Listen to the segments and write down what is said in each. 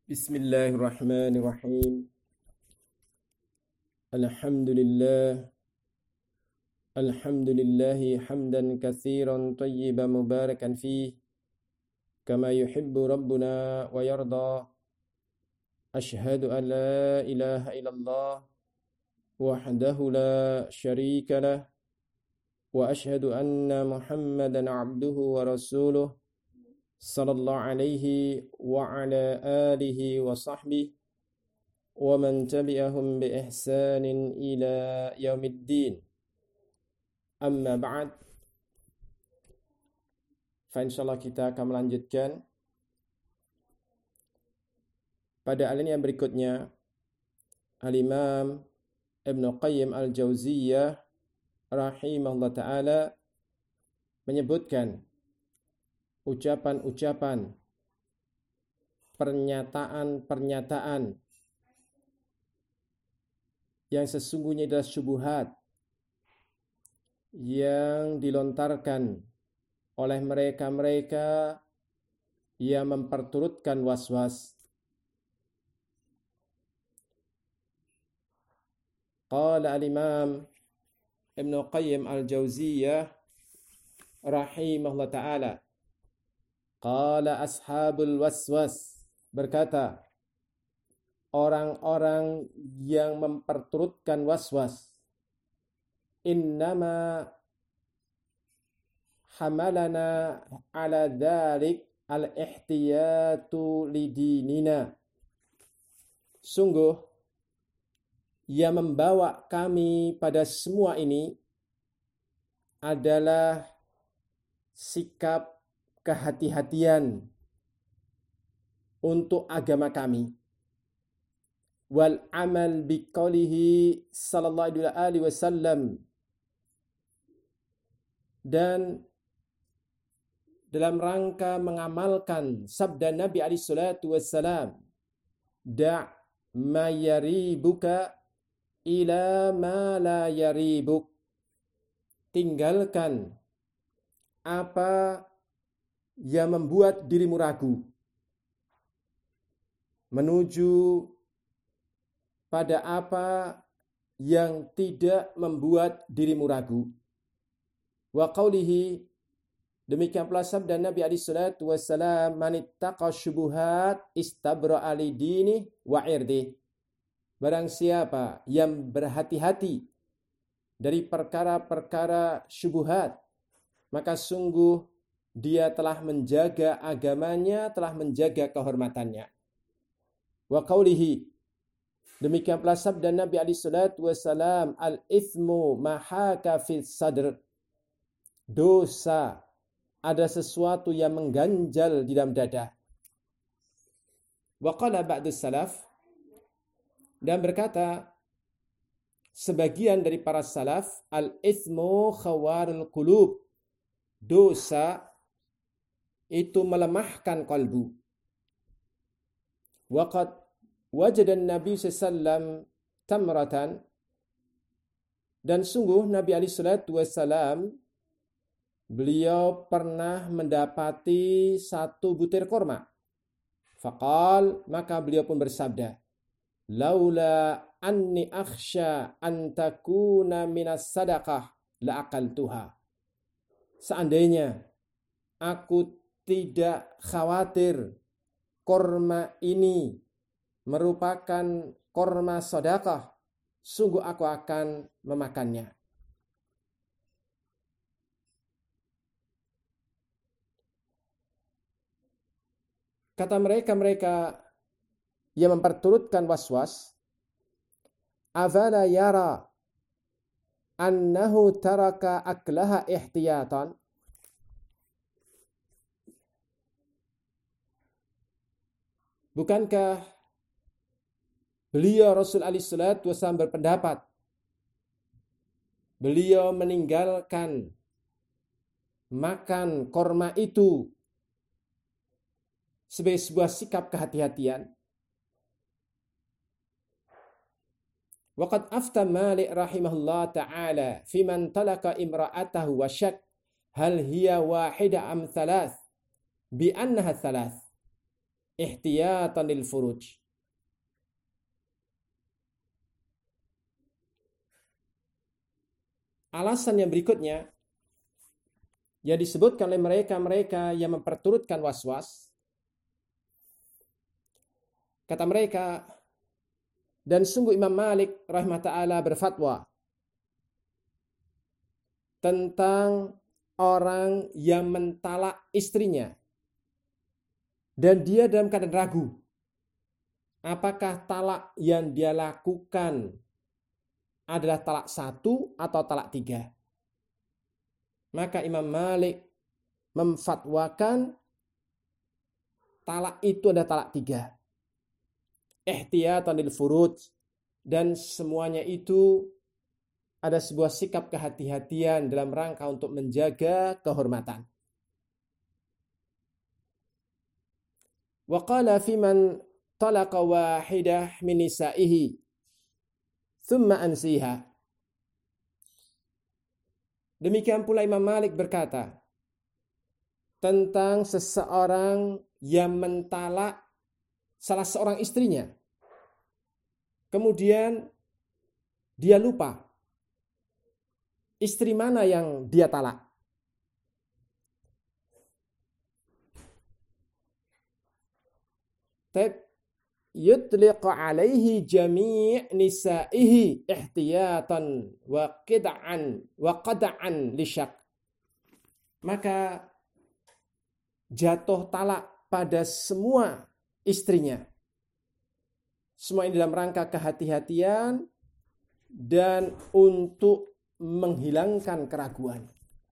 Bismillahirrahmanirrahim. Alhamdulillah. Alhamdulillahi hamdan katsiran tayyiban mubarakan fih kama yuhibbu rabbuna wa yarda. Ashhadu an la ilaha illallah wahdahu la syarika lah wa ashhadu anna Muhammadan abduhu wa rasuluh sallallahu alaihi wa ala alihi wa sahbihi wa man tabi'ahum bi ihsanin ila yaumiddin. Amma ba'd. Fa insyaallah kita akan melanjutkan pada alinea berikutnya. Al-Imam Ibnu Qayyim Al-Jauziyah rahimahullah taala menyebutkan ucapan-ucapan, pernyataan-pernyataan yang sesungguhnya adalah syubhat yang dilontarkan oleh mereka-mereka yang memperturutkan was-was. Qala al-Imam Ibnu Qayyim Al-Jauziyah rahimahullah ta'ala, qala ashabul waswas, berkata orang-orang yang memperturutkan waswas, innama hamalana ala dzalik al-ihtiyatu lidinina, sungguh yang membawa kami pada semua ini adalah sikap kehati-hatian untuk agama kami, wal amal biqaulihi sallallahu alaihi wasallam, dan dalam rangka mengamalkan sabda Nabi alaihi salatu wassalam, da' ma yaribuka ila ma la yaribuk, tinggalkan apa yang membuat dirimu ragu menuju pada apa yang tidak membuat dirimu ragu. Wa qaulihi, demikian pula sabda Nabi alaihi salatu wassalam, manittaqa syubuhat istabra'a li dinihi wa irdihi, barang siapa yang berhati-hati dari perkara-perkara syubhat, maka sungguh dia telah menjaga agamanya, telah menjaga kehormatannya. Wa qaulihi, demikian pula sabda Nabi alaihi salatu wassalam, al-ithmu mahaka fis sadr, dosa ada sesuatu yang mengganjal di dalam dada. Wa qala ba'du salaf, dan berkata sebagian dari para salaf, al-ithmu khawarul qulub, dosa itu melemahkan kalbu. Waqad wajada Nabi sallallahu tamratan, dan sungguh Nabi alaihi salatu wassalam beliau pernah mendapati satu butir korma. Faqal, maka beliau pun bersabda, laula anni akhsha an takuna minas sadaqah la aqaltuha, seandainya aku tidak khawatir korma ini merupakan korma sedekah, sungguh aku akan memakannya. Kata mereka yang memperturutkan waswas, afala yara annahu taraka aklaha ihtiyatan, bukankah beliau Rasul alaihi salatu wasallam berpendapat beliau meninggalkan makan korma itu sebagai sebuah sikap kehati-hatian. Waqad afta Malik rahimahullah ta'ala fi man talaka imra'atahu wa syak hal hiya wahida am thalath bi annaha thalath, ihtiyatan lil furuj. Alasan yang berikutnya yang disebutkan oleh mereka yang memperturutkan was-was. Kata mereka, dan sungguh Imam Malik rahimahullah berfatwa tentang orang yang mentalak istrinya dan dia dalam keadaan ragu apakah talak yang dia lakukan adalah talak 1 atau talak 3. Maka Imam Malik memfatwakan talak itu adalah talak 3. Ihtiyatan lil furuj, dan semuanya itu ada sebuah sikap kehati-hatian dalam rangka untuk menjaga kehormatan. Wa qala fi man talaqa wahidah min nisa'ihi thumma ansiha. Demikian pula Imam Malik berkata tentang seseorang yang mentalak salah seorang istrinya, kemudian dia lupa istri mana yang dia talak. Yutliq alaihi jami' nisa'ihi ihtiyatan wa qad'an lisyak. Maka jatuh talak pada semua istrinya. Semua ini dalam rangka kehati-hatian dan untuk menghilangkan keraguan.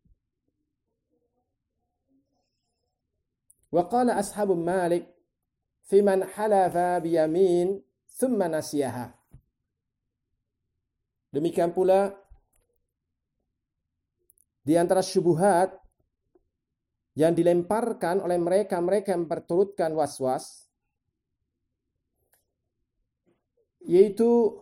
Wa qala ashabu Malik fi man halafa biyamin thumma nasiyaha. Demikian pula di antara syubhat yang dilemparkan oleh mereka yang berturutkan was-was, yaitu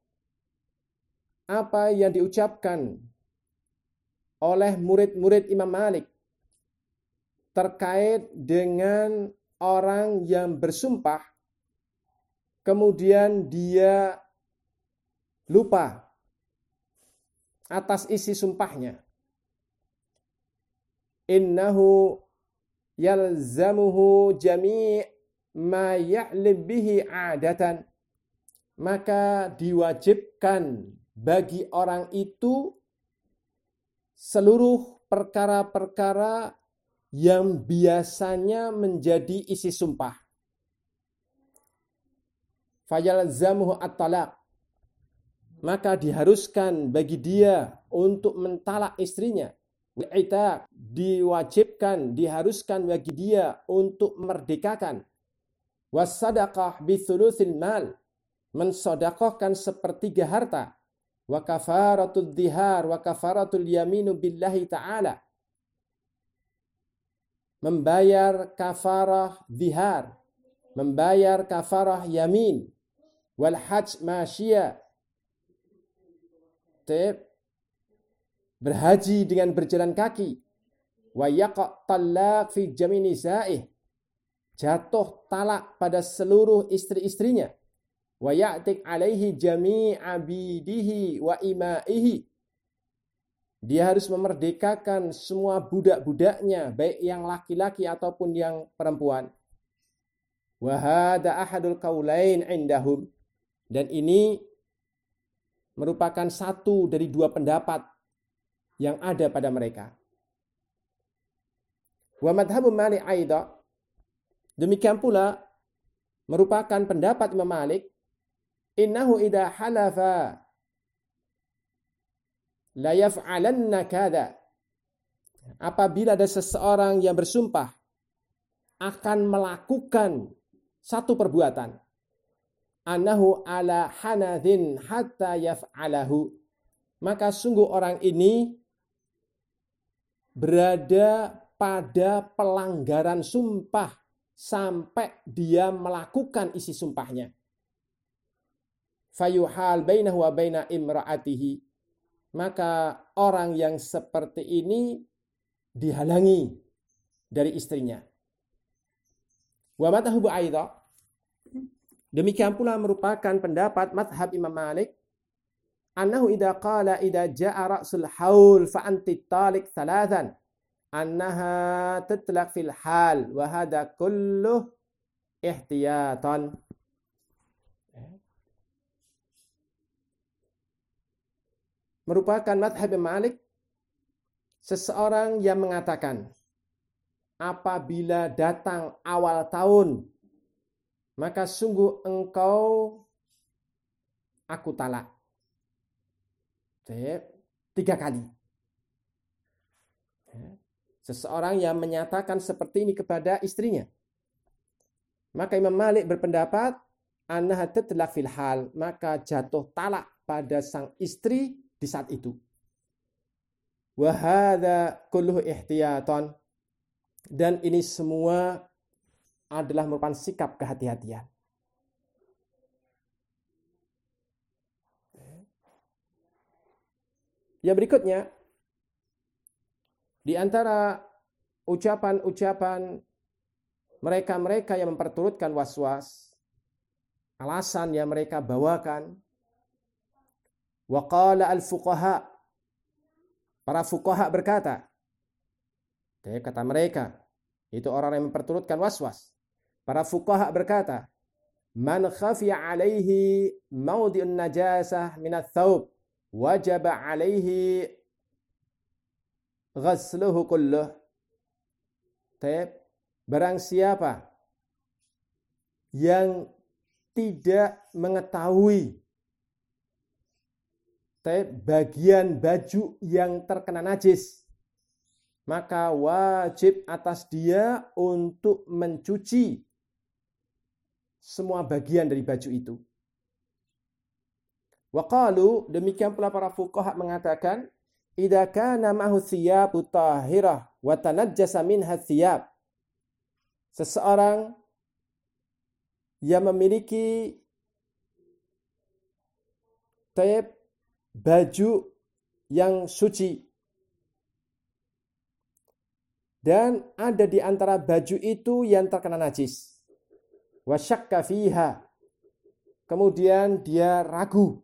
apa yang diucapkan oleh murid-murid Imam Malik terkait dengan orang yang bersumpah kemudian dia lupa atas isi sumpahnya. Innahu yalzamuhu jami' ma ya'lib bihi 'adatan. Maka diwajibkan bagi orang itu seluruh perkara-perkara yang biasanya menjadi isi sumpah. Fayalzamuhu at-talaq. Maka diharuskan bagi dia untuk mentalak istrinya. Diwajibkan, diharuskan bagi dia untuk merdekakan. Was-sadaqah bithulutsil mal. Mensedekahkan sepertiga harta. Wa kafaratul dhihar wa kafaratul yaminu billahi ta'ala. Membayar kafarah dhihar, membayar kafarah yamin, wal hajj masyia. Berhaji dengan berjalan kaki. Wa yaqa' talaq fi jami' nisa'ih. Jatuh talak pada seluruh istri-istrinya. Wa ya'tik alaihi jami' abidihi wa ima'ihi. Dia harus memerdekakan semua budak-budaknya, baik yang laki-laki ataupun yang perempuan. Wa hadha ahadul qaulain indahum. Dan ini merupakan satu dari dua pendapat yang ada pada mereka. Wa madhabu Malik aidha. Demikian pula merupakan pendapat Imam Malik, innahu idza halafa la yaf'alanna kada. Apabila ada seseorang yang bersumpah akan melakukan satu perbuatan, annahu ala hanadhin hatta yaf'alahu, maka sungguh orang ini berada pada pelanggaran sumpah sampai dia melakukan isi sumpahnya. Fayuhal bainahu wa baina imra'atihi, maka orang yang seperti ini dihalangi dari istrinya. Wa madhhabu aidha, demikian pula merupakan pendapat madhab Imam Malik, annahu idza qala idza jaa ra'sul haul fa anti talik thalathan annaha tutlaq fil hal wa hadha kulluh ihtiyatan. Merupakan madhab Imam Malik, seseorang yang mengatakan apabila datang awal tahun, maka sungguh engkau aku talak. 3 kali. Seseorang yang menyatakan seperti ini kepada istrinya. Maka Imam Malik berpendapat, annaha tutlaq fil hal, maka jatuh talak pada sang istri di saat itu. Wa hadza kulluhu ihtiyatan, dan ini semua adalah merupakan sikap kehati-hatian. Yang berikutnya, di antara ucapan-ucapan mereka-mereka yang memperturutkan was-was, alasan yang mereka bawakan, waqala al-fuqaha, para fuqaha berkata, kata mereka, itu orang yang memperturutkan was-was. Para fuqaha berkata, man khafiya alaihi mawdi'un najasah minat thawb, wajaba alaihi ghasluhu kulluh. Barang siapa yang tidak mengetahui bagian baju yang terkena najis, maka wajib atas dia untuk mencuci semua bagian dari baju itu. Wa qalu, demikian pula para fuqaha mengatakan, idza kana ma'hu thiyabu tahirah wa tanajjasa minha thiyab. Seseorang yang memiliki baju yang suci, dan ada di antara baju itu yang terkena najis, wa syakka fiha, kemudian dia ragu,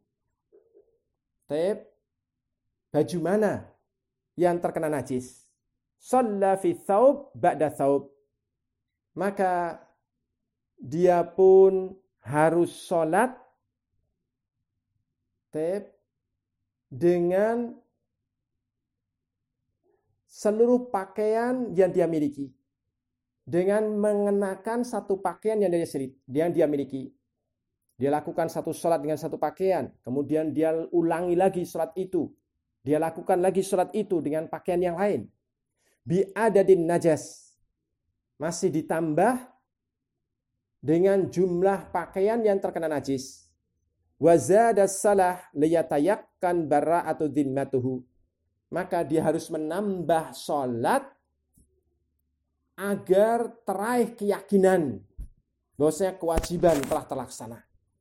baju mana yang terkena najis, shalla fi thawb ba'da thawb, maka dia pun harus sholat dengan seluruh pakaian yang dia miliki, dengan mengenakan satu pakaian yang dia miliki. Dia lakukan satu sholat dengan satu pakaian, kemudian dia ulangi lagi sholat itu, dia lakukan lagi sholat itu dengan pakaian yang lain. Bi'adadin najas, masih ditambah dengan jumlah pakaian yang terkena najis. Wa zada salah liyatayakkan bara'atu dhimmatuhu, maka dia harus menambah sholat agar teraih keyakinan bahwasanya kewajiban telah terlaksana.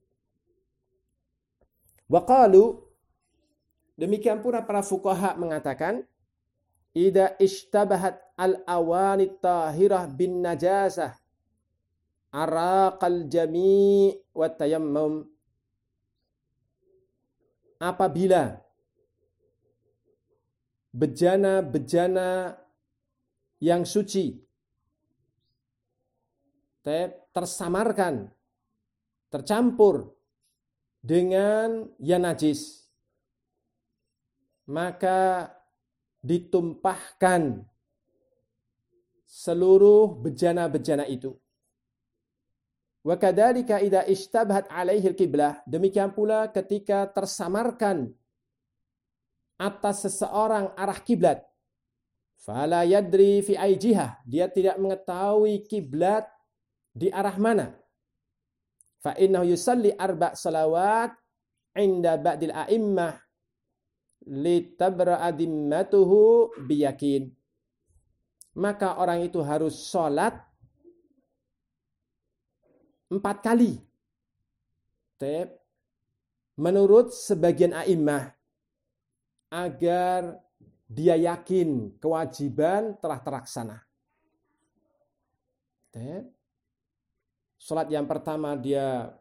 Wa qalu, demikian pula para fuqaha mengatakan, idza ishtabahat al-awani tahirah bin najasah araqal jami' wa tayammum, apabila bejana-bejana yang suci tersamarkan, tercampur dengan yang najis, maka ditumpahkan seluruh bejana-bejana itu. Wa kadzalika idza ishtabahat alaihi al-qiblah, demikian pula ketika tersamarkan atas seseorang arah kiblat, fala yadri fi ay jihah, dia tidak mengetahui kiblat di arah mana, fa innahu yusalli arba' salawat inda ba'dil a'immah litabra'a dhimmatuhu biyakin, maka orang itu harus sholat 4 kali menurut sebagian a'immah, agar dia yakin kewajiban telah terlaksana. Salat yang pertama dia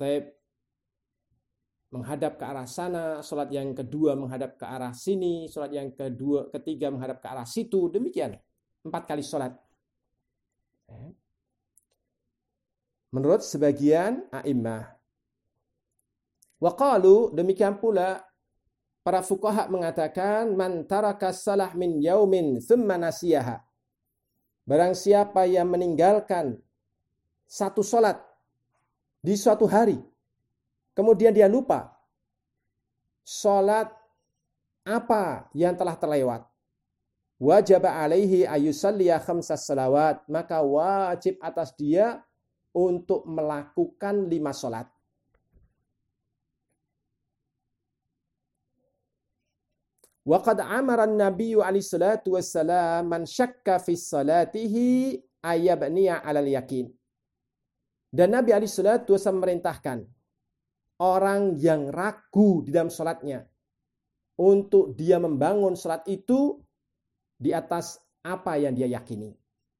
menghadap ke arah sana, salat yang kedua menghadap ke arah sini, salat yang ketiga menghadap ke arah situ, demikian 4 kali salat. Menurut sebagian a'immah. Wa qalu, demikian pula para fuqaha mengatakan man taraka salah min yaumin thumma nasiyaha. Barang siapa yang meninggalkan satu salat di suatu hari, kemudian dia lupa salat apa yang telah terlewat, wajib alaihi ayusalliya khamsas salawat, maka wajib atas dia untuk melakukan 5 salat. Wa qad amara an-nabiyyu alaihi salatu wassalam man syakka fi salatihi ayyabniya 'alal yakin. Dan Nabi alaihi salatu wassalam memerintahkan orang yang ragu di dalam salatnya untuk dia membangun salat itu di atas apa yang dia yakini.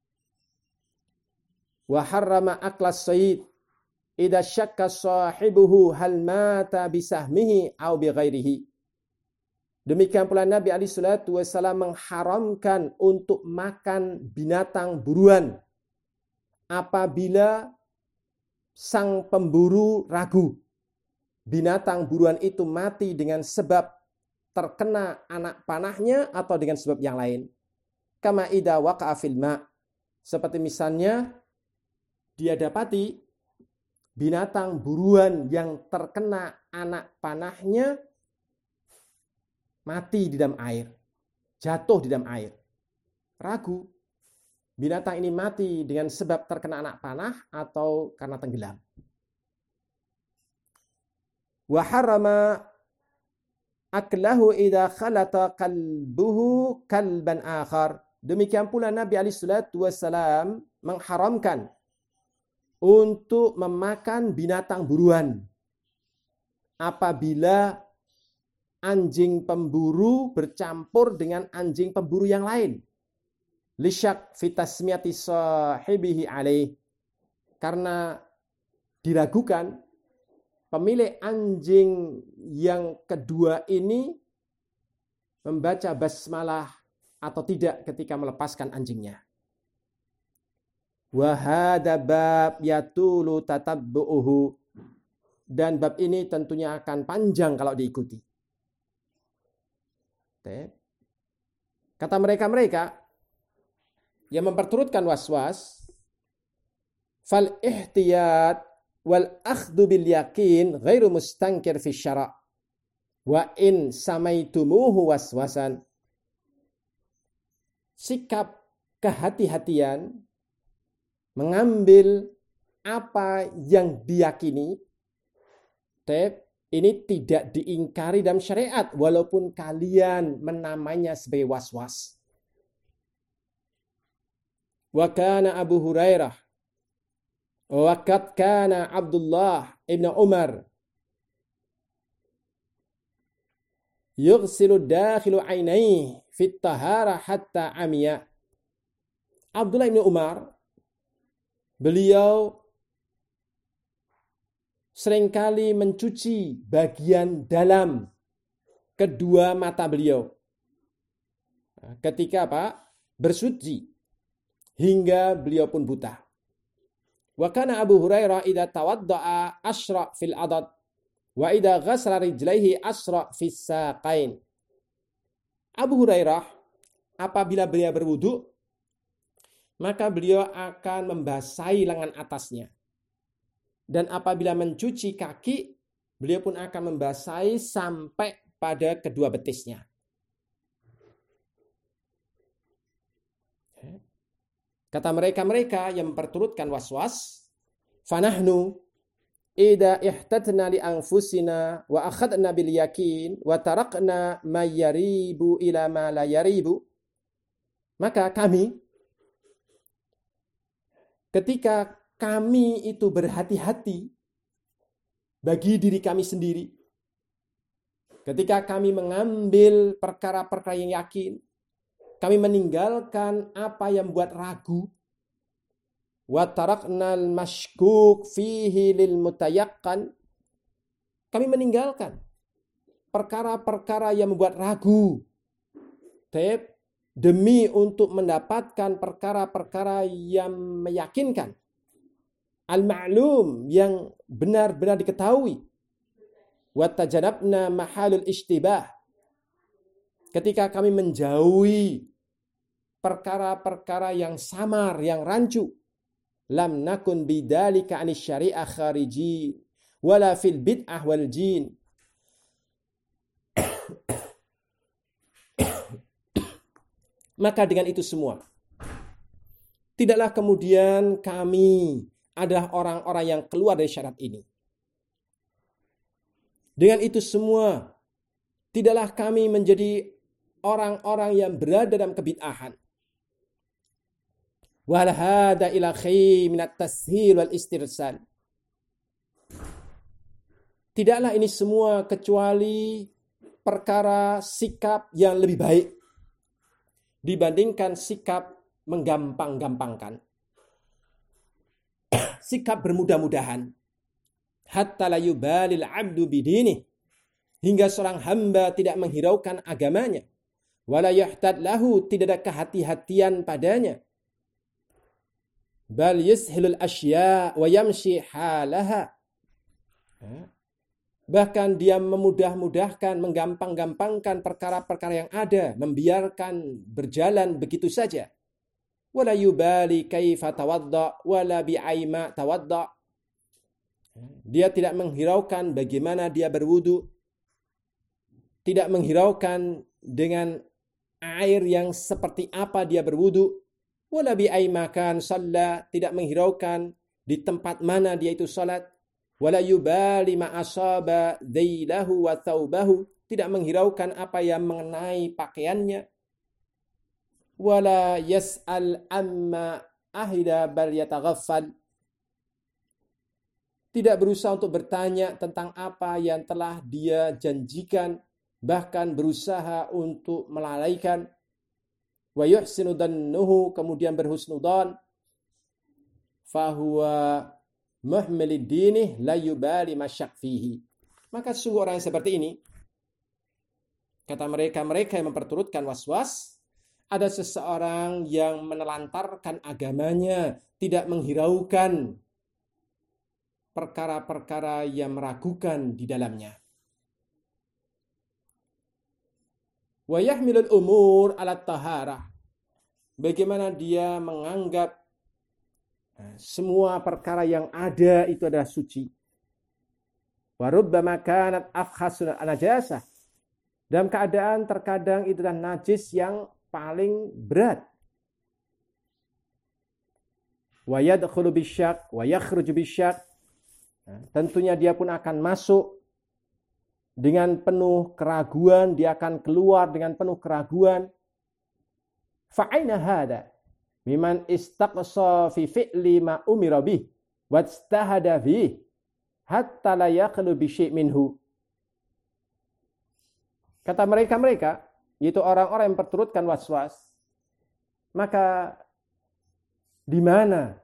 Wa harrama aklas sayyid idza syakka sahibuhu hal mata bisahmihi aw bighairihi. Demikian pula Nabi alaihi salatu wasallam mengharamkan untuk makan binatang buruan apabila sang pemburu ragu binatang buruan itu mati dengan sebab terkena anak panahnya atau dengan sebab yang lain. Kama idza waqa'a fil ma', seperti misalnya dia dapati binatang buruan yang terkena anak panahnya mati di dalam air, jatuh di dalam air. Ragu, binatang ini mati dengan sebab terkena anak panah atau karena tenggelam. Wa harama aklahu idza khalata qalbuhu kalban akhar. Demikian pula Nabi alaihi salatu wasallam mengharamkan untuk memakan binatang buruan apabila anjing pemburu bercampur dengan anjing pemburu yang lain. Lisyak fitasmiyati sahibihi alaih. Karena diragukan pemilik anjing yang kedua ini membaca basmalah atau tidak ketika melepaskan anjingnya. Wa hadza bab yatulu tatabbu'uhu. Dan bab ini tentunya akan panjang kalau diikuti. Kata mereka yang memperturutkan waswas, fal ihtiyat wal akhdhu bil yakin ghairu mustankir fi syara' wa in samaitumuhu waswasan. Sikap kehati-hatian mengambil apa yang diyakini, ini tidak diingkari dalam syariat walaupun kalian menamainya sebagai was-was. Wa kana Abu Hurairah wa qad kana Abdullah ibn Umar yughsilu dakhilu ainaihi fit tahara hatta amiya. Abdullah ibn Umar, beliau seringkali mencuci bagian dalam kedua mata beliau ketika bersuci hingga beliau pun buta. Wa kana Abu Hurairah idza tawadda'a asra fil adad wa idza ghasala rijlaihi asra fis saqain. Abu Hurairah apabila beliau berwudu maka beliau akan membasahi lengan atasnya. Dan apabila mencuci kaki, beliau pun akan membasahi sampai pada kedua betisnya. Kata mereka yang memperturutkan waswas, fanahnu idza ihtatna li anfusina wa akhadna bil yakin wa tarakna ma yaribu ila ma la yaribu. Maka kami ketika kami itu berhati-hati bagi diri kami sendiri. Ketika kami mengambil perkara-perkara yang yakin, kami meninggalkan apa yang membuat ragu. wa tarakna al-mashkuk fihi lil mutayaqqan, kami meninggalkan perkara-perkara yang membuat ragu demi untuk mendapatkan perkara-perkara yang meyakinkan, al-ma'lum, yang benar-benar diketahui, wa tajanabna mahalul ishtibah, ketika kami menjauhi perkara-perkara yang samar, yang rancu, lam nakun bidzalika 'anis syari'ah khariji wala fil bid'ah wal jin. Maka dengan itu semua, tidaklah kemudian kami adalah orang-orang yang keluar dari syarat ini. Dengan itu semua, tidaklah kami menjadi orang-orang yang berada dalam kebid'ahan. Wal hada ila khay min at-tashil wal istirsal. Tidaklah ini semua kecuali perkara sikap yang lebih baik dibandingkan sikap menggampang-gampangkan. Sikap bermudah-mudahan. Hatta la yubalil 'abdu bidinih, hingga seorang hamba tidak menghiraukan agamanya. Wala yahtad lahu, tidak ada kehati-hatian padanya. Bal yushilul asya wa yamshi halaha. Bahkan dia memudah-mudahkan, menggampang-gampangkan perkara-perkara yang ada, membiarkan berjalan begitu saja. Wala yubali kaifa tawadda wala bi'aima tawadda. Dia tidak menghiraukan bagaimana dia berwudu, tidak menghiraukan dengan air yang seperti apa dia berwudu. Wala bi'aimakan shalla, tidak menghiraukan di tempat mana dia itu salat. Wala yubali ma asaba dhailahu wa thawbahu, tidak menghiraukan apa yang mengenai pakaiannya. Wala yas'al amma ahida bal yataghaffal, tidak berusaha untuk bertanya tentang apa yang telah dia janjikan, bahkan berusaha untuk melalaikan. Wa yuhsinu dhannuhu, kemudian berhusnudzon. Fahuwa muhmilid dinih la yubali masyak fihi. Maka sungguh orang yang seperti ini, kata mereka yang memperturutkan was-was, ada seseorang yang menelantarkan agamanya, tidak menghiraukan perkara-perkara yang meragukan di dalamnya. Wa yahmilul umur ala taharah, bagaimana dia menganggap semua perkara yang ada itu adalah suci. Wa rubbama kanat afkhasun najasah, dalam keadaan terkadang itu adalah najis yang paling berat. Wa yadkhulu bisyak wa yakhruju bisyak, tentunya dia pun akan masuk dengan penuh keraguan, dia akan keluar dengan penuh keraguan. Fa'aina hada miman istaqsa fi fi'li ma umira bih wajtahada bih hatta la yaqlu bi syai' minhu. Kata mereka, yaitu orang-orang yang perturutkan was-was, maka di mana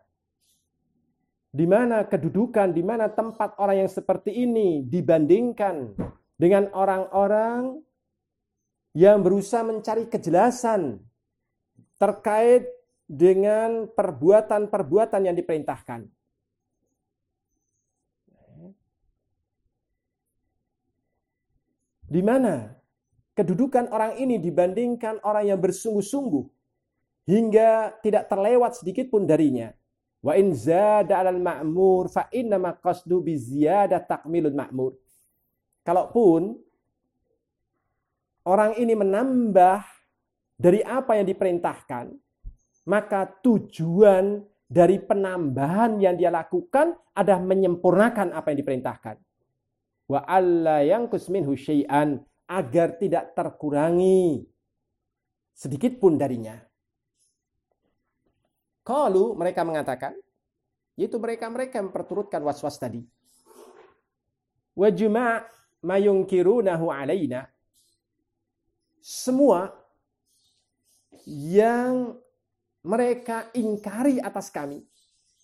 kedudukan, di mana tempat orang yang seperti ini dibandingkan dengan orang-orang yang berusaha mencari kejelasan terkait dengan perbuatan-perbuatan yang diperintahkan. Di mana kedudukan orang ini dibandingkan orang yang bersungguh-sungguh hingga tidak terlewat sedikit pun darinya. Wa in zada 'alal ma'mur fa inna ma qasdu bi ziyadah takmilul ma'mur. Kalaupun orang ini menambah dari apa yang diperintahkan, maka tujuan dari penambahan yang dia lakukan adalah menyempurnakan apa yang diperintahkan. Wa alla yanqus minhu syai'an, agar tidak terkurangi sedikit pun darinya. Qalu, mereka mengatakan, yaitu mereka yang memperturutkan was-was tadi. Wa juma' ma yunkirunahu alaina, semua yang mereka ingkari atas kami,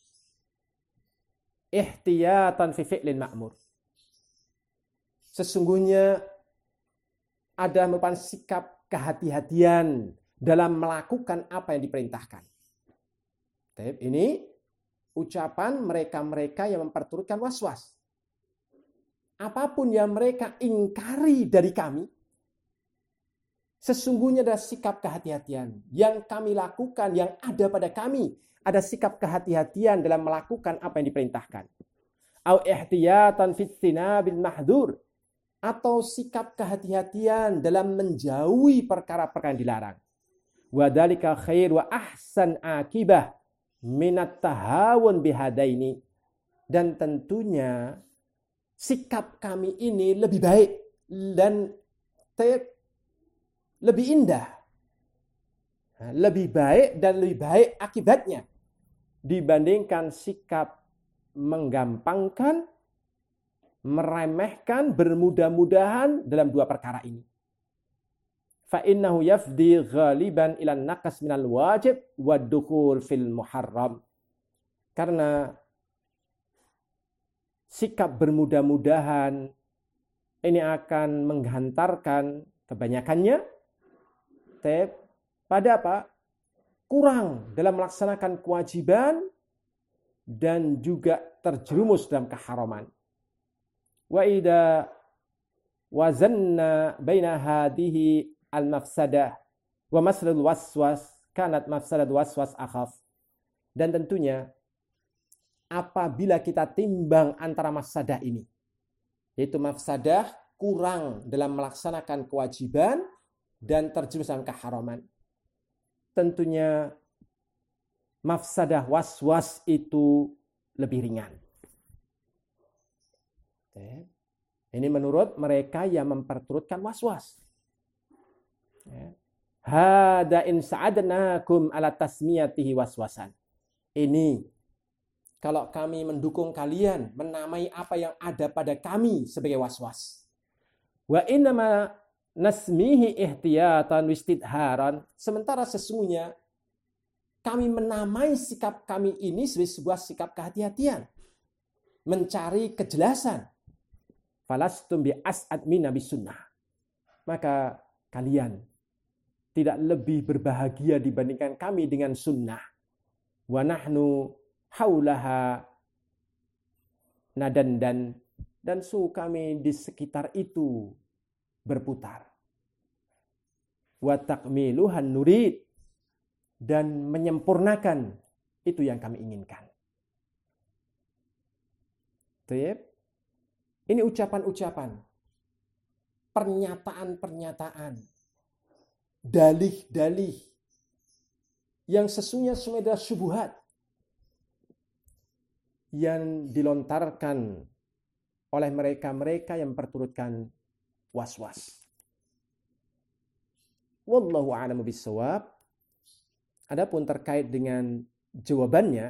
ihtiyatan fi fi'lin ma'mur. Sesungguhnya ada merupakan sikap kehati-hatian dalam melakukan apa yang diperintahkan. Ini ucapan mereka-mereka yang memperturutkan waswas. Apapun yang mereka ingkari dari kami, sesungguhnya ada sikap kehati-hatian yang kami lakukan, yang ada pada kami. Ada sikap kehati-hatian dalam melakukan apa yang diperintahkan. Au ihtiyatan fitinabil mahdur. Atau sikap kehati-hatian dalam menjauhi perkara-perkara yang dilarang. Wa dzalika khair wa ahsan akibah minat tahawun bihadaini. Dan tentunya sikap kami ini lebih baik dan lebih indah. Lebih baik dan lebih baik akibatnya dibandingkan sikap menggampangkan, meremehkan, bermudah-mudahan dalam dua perkara ini. Fa innahu yafdi ghaliban ila naqas minal wajib wa dukhul fil muharram. Karena sikap bermudah-mudahan ini akan menghantarkan kebanyakannya pada apa? Kurang dalam melaksanakan kewajiban dan juga terjerumus dalam keharaman. Wa idza wazanna baina hadhihi al-mafsadah wa masradul waswas kanat mafsadul waswas akhaf. Dan tentunya apabila kita timbang antara mafsadah ini, yaitu mafsadah kurang dalam melaksanakan kewajiban dan terjerumus dalam keharaman, tentunya mafsadah waswas itu lebih ringan. Ini menurut mereka yang memperturutkan waswas. Hada in sa'adnakum ala tasmiyatihi waswasan. Ini kalau kami mendukung kalian menamai apa yang ada pada kami sebagai waswas. Wa innama nasmihi ihtiyatan wistidharan. Sementara sesungguhnya kami menamai sikap kami ini sebagai sebuah sikap kehati-hatian. Mencari kejelasan. Falastum bi as'ad minna bisunnah. Maka kalian tidak lebih berbahagia dibandingkan kami dengan sunnah. Wa nahnu haulaha nadandan. Dan suhu kami di sekitar itu berputar. Wa takmiluhan nurid. Dan menyempurnakan itu yang kami inginkan. Ini ucapan-ucapan, pernyataan-pernyataan, dalih-dalih yang sesungguhnya adalah syubhat yang dilontarkan oleh mereka-mereka yang memperturutkan waswas. Wallahu a'lamu bissawab. Adapun terkait dengan jawabannya,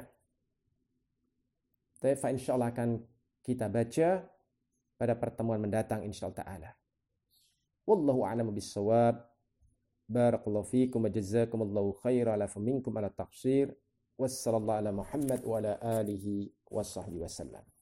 insyaallah akan kita baca pada pertemuan mendatang insyaallah ta'ala. Wallahu a'lamu bissawab. Barakallahu fiikum wa jazakumullahu khairan ala faminkum ala taqsir. Wassallallahu ala Muhammad wa ala alihi wa sahbihi wasallam.